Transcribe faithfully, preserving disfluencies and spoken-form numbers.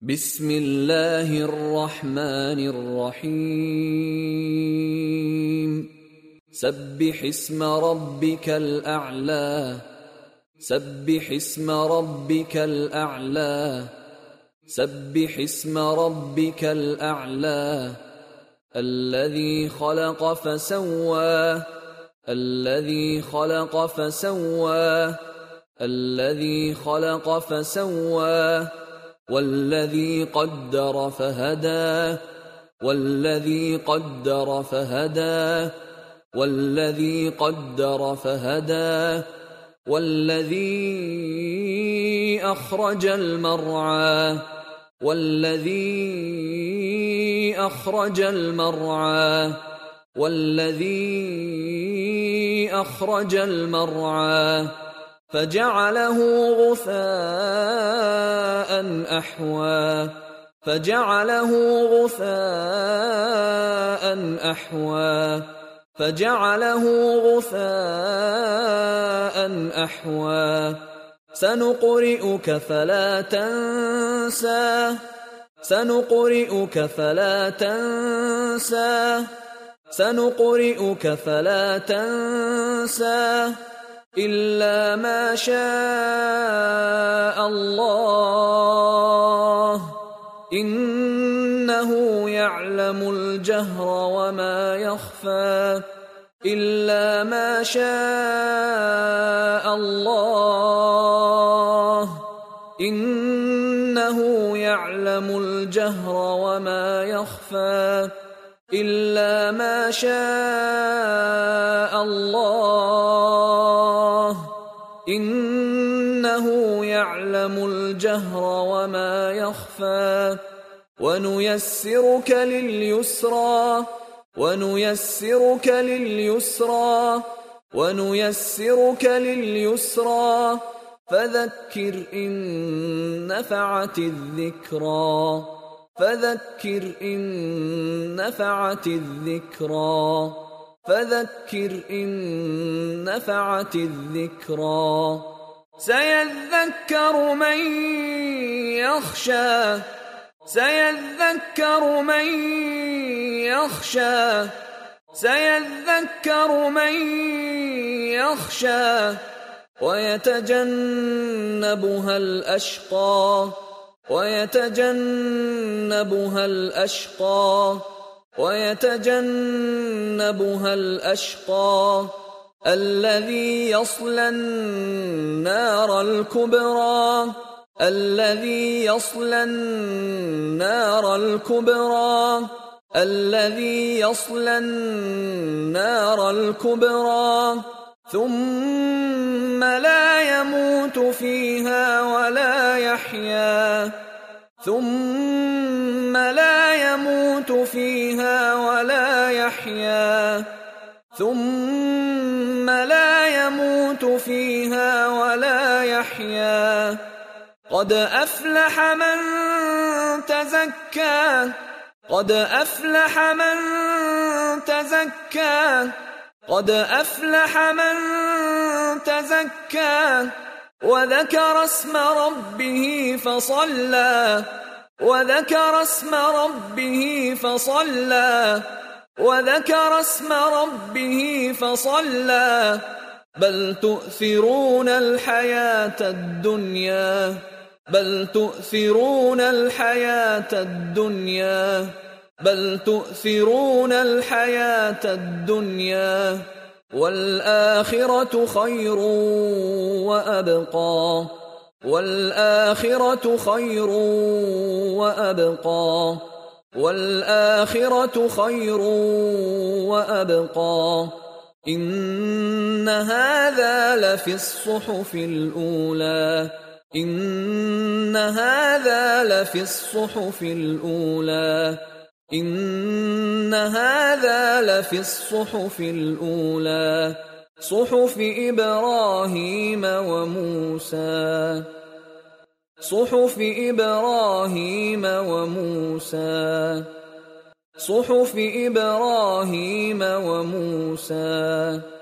بسم الله الرحمن الرحيم سبح اسم ربك الأعلى سبح اسم ربك الأعلى سبح اسم ربك الأعلى الذي خلق فسوى الذي خلق فسوى الذي خلق فسوى والذي قدر فهدى والذي قدر فهدى والذي قدر فهدى والذي أخرج المرعى والذي أخرج المرعى والذي أخرج المرعى فجعله غثاء أحوى فجعله غثاء أحوى فجعله غثاء أحوى سنقرئك فلا تنسى سنقرئك فلا تنسى سنقرئك فلا تنسى إلا ما شاء الله إنه يعلم الجهر وما يخفى إلا ما شاء الله إنه يعلم الجهر وما يخفى إلا ما شاء الله إنه يعلم الجهر وما يخفى ونيسرك لليسرى ونيسرك لليسرى ونيسرك لليسرى فذكر إن نفعت الذكرى فذكر إن نفعت الذكرى فذكر إن نفعت الذكرى سيذكر من يخشى سيذكر من يخشى سيذكر من يخشى ويتجنبها الأشقى ويتجنبها الأشقى ويتجنبها الأشقى الذي يصلى النار الكبرى الذي يصلى النار الكبرى الذي يصلى النار الكبرى ثم لا يموت فيها ولا يحيا ثم لا يموت فيها ولا يحيا ثم لا يموت فيها ولا يحيا قد أفلح من تزكى قد أفلح من تزكى قد أفلح من تزكى وذكر اسم ربه فصلى وذكر اسم ربه فصلى وذكر اسم ربه فصلى بل تؤثرون الحياة الدنيا بل تؤثرون الحياة الدنيا بل تؤثرون الحياة الدنيا والآخرة خير وأبقى والآخرة خير وأبقى والآخرة خير وأبقى إن هذا لفي الصحف الأولى إن هذا لفي الصحف الأولى إن هذا لفي الصحف الأولى صحف إبراهيم وموسى صحف إبراهيم وموسى صحف إبراهيم وموسى